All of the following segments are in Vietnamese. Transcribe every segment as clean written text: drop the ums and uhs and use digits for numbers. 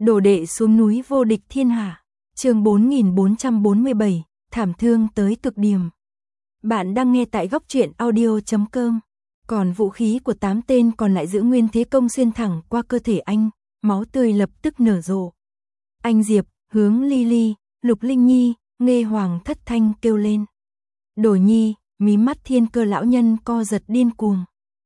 Đồ đệ xuống núi vô địch thiên hạ. Chương 4447, thảm thương tới cực điểm. Bạn đang nghe tại góc truyện audio.com. Còn vũ khí của 8 tên còn lại giữ nguyên thế công xuyên thẳng qua cơ thể anh, máu tươi lập tức nở rộ. Anh Diệp, Hướng Ly, Lục Linh Nhi, Nghê Hoàng thất thanh kêu lên. Đồ Nhi, mí mắt Thiên Cơ lão nhân co giật điên cuồng.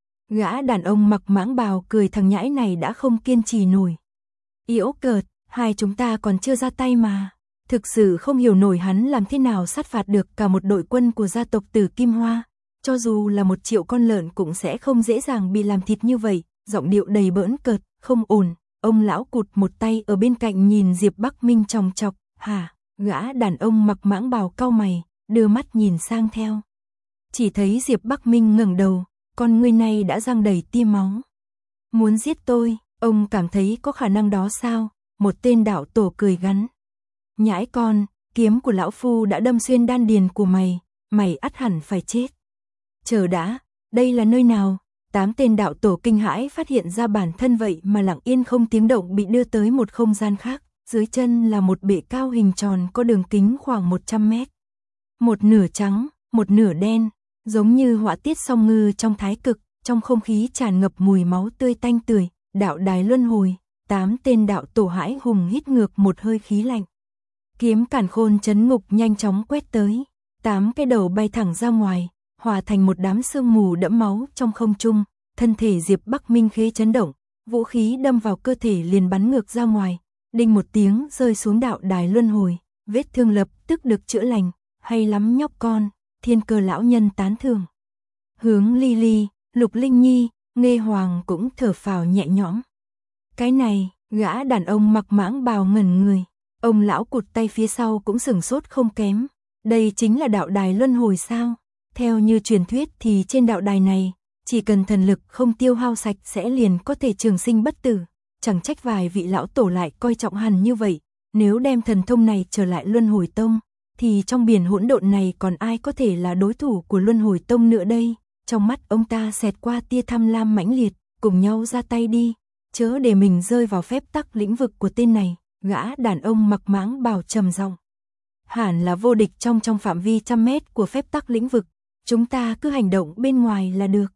Gã đàn ông mặc mãng bào cười thằng nhãi này đã không kiên trì nổi. Yễu cợt, hai chúng ta còn chưa ra tay mà. Thực sự không hiểu nổi hắn làm thế nào sát phạt được cả một đội quân của gia tộc Tử Kim Hoa. Cho dù là 1 triệu con lợn cũng sẽ không dễ dàng bị làm thịt như vậy. Giọng điệu đầy bỡn cợt, không ổn. Ông lão cụt một tay ở bên cạnh nhìn Diệp Bắc Minh chòng chọc. Hả? Gã đàn ông mặc mãng bào cau mày, đưa mắt nhìn sang theo. Chỉ thấy Diệp Bắc Minh ngẩng đầu, con ngươi này đã răng đầy tia máu. Muốn giết tôi, ông cảm thấy có khả năng đó sao? Một tên đạo tổ cười gắn. Nhãi con, kiếm của lão phu đã đâm xuyên đan điền của mày, mày ắt hẳn phải chết. Chờ đã, đây là nơi nào? 8 tên đạo tổ kinh hãi phát hiện ra bản thân vậy mà lặng yên không tiếng động bị đưa tới một không gian khác. Dưới chân là một bệ cao hình tròn có đường kính khoảng 100 mét. Một nửa trắng, một nửa đen, giống như họa tiết song ngư trong thái cực, trong không khí tràn ngập mùi máu tươi tanh tưởi, đạo đài luân hồi. 8 tên đạo tổ hãi hùng hít ngược một hơi khí lạnh. Kiếm càn khôn chấn ngục nhanh chóng quét tới, 8 cái đầu bay thẳng ra ngoài, hòa thành một đám sương mù đẫm máu trong không trung. Thân thể Diệp Bắc Minh khẽ chấn động, vũ khí đâm vào cơ thể liền bắn ngược ra ngoài, đinh một tiếng rơi xuống đạo đài luân hồi, vết thương lập tức được chữa lành. Hay lắm nhóc con, Thiên Cơ lão nhân tán thưởng. Hướng Ly, Lục Linh Nhi, Nghê Hoàng cũng thở phào nhẹ nhõm. Cái này, gã đàn ông mặc mãng bào ngẩn người, ông lão cụt tay phía sau cũng sửng sốt không kém. Đây chính là đạo đài luân hồi sao? Theo như truyền thuyết thì trên đạo đài này, chỉ cần thần lực không tiêu hao sạch sẽ liền có thể trường sinh bất tử. Chẳng trách vài vị lão tổ lại coi trọng hẳn như vậy. Nếu đem thần thông này trở lại Luân Hồi Tông, thì trong biển hỗn độn này còn ai có thể là đối thủ của Luân Hồi Tông nữa đây? Trong mắt ông ta xẹt qua tia tham lam mãnh liệt, cùng nhau ra tay đi, chớ để mình rơi vào phép tắc lĩnh vực của tên này. Gã đàn ông mặc mãng bào trầm giọng. Hẳn là vô địch trong phạm vi 100 mét của phép tắc lĩnh vực, chúng ta cứ hành động bên ngoài là được.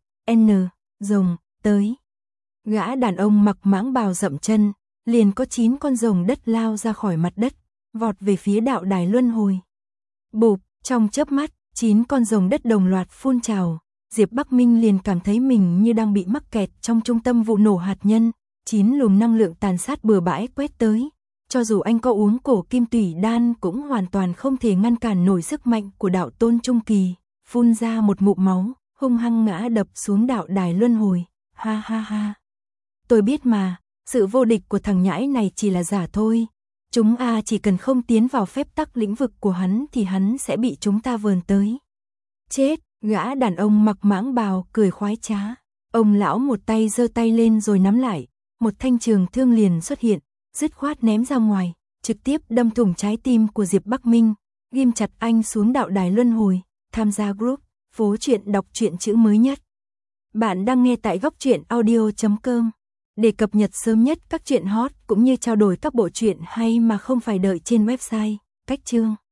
Rồng, tới. Gã đàn ông mặc mãng bào dậm chân, liền có 9 con rồng đất lao ra khỏi mặt đất, vọt về phía đạo đài luân hồi. Bụp, trong chớp mắt, 9 con rồng đất đồng loạt phun trào. Diệp Bắc Minh liền cảm thấy mình như đang bị mắc kẹt trong trung tâm vụ nổ hạt nhân. 9 luồng năng lượng tàn sát bừa bãi quét tới. Cho dù anh có uống cổ kim tủy đan cũng hoàn toàn không thể ngăn cản nổi sức mạnh của đạo tôn trung kỳ. Phun ra một ngụm máu, hung hăng ngã đập xuống đạo đài luân hồi. Ha ha ha. Tôi biết mà, sự vô địch của thằng nhãi này chỉ là giả thôi. Chúng chỉ cần không tiến vào phép tắc lĩnh vực của hắn thì hắn sẽ bị chúng ta vờn tới. Chết, gã đàn ông mặc mãng bào cười khoái trá. Ông lão một tay giơ tay lên rồi nắm lại, một thanh trường thương liền xuất hiện, dứt khoát ném ra ngoài, trực tiếp đâm thủng trái tim của Diệp Bắc Minh, ghim chặt anh xuống đạo đài luân hồi. Tham gia group Phố Truyện đọc truyện chữ mới nhất. Bạn đang nghe tại góc truyện audio.com. Để cập nhật sớm nhất các truyện hot cũng như trao đổi các bộ truyện hay mà không phải đợi trên website. Cách chương